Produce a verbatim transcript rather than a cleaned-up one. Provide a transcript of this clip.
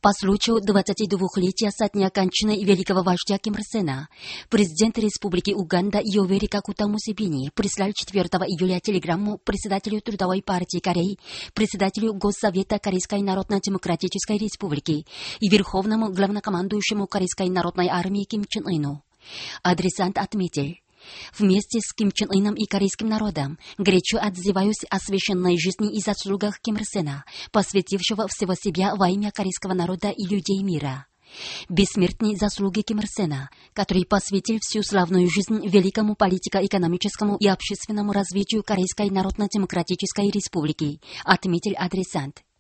По случаю двадцатидвухлетия со дня кончины великого вождя Ким Ир Сена, президент Республики Уганда Йовери Какута Мусевени прислал четвёртого июля телеграмму председателю Трудовой партии Кореи, председателю Госсовета Корейской Народно-Демократической Республики и верховному главнокомандующему Корейской народной армии Ким Чен Ыну. Адресант отметил: вместе с Ким Чен Ыном и корейским народом горячо отзываюсь о священной жизни и заслугах Ким Ир Сена, посвятившего всего себя во имя корейского народа и людей мира. Бессмертные заслуги Ким Ир Сена, который посвятил всю славную жизнь великому политико-экономическому и общественному развитию Корейской Народно-Демократической Республики, отметил адресант.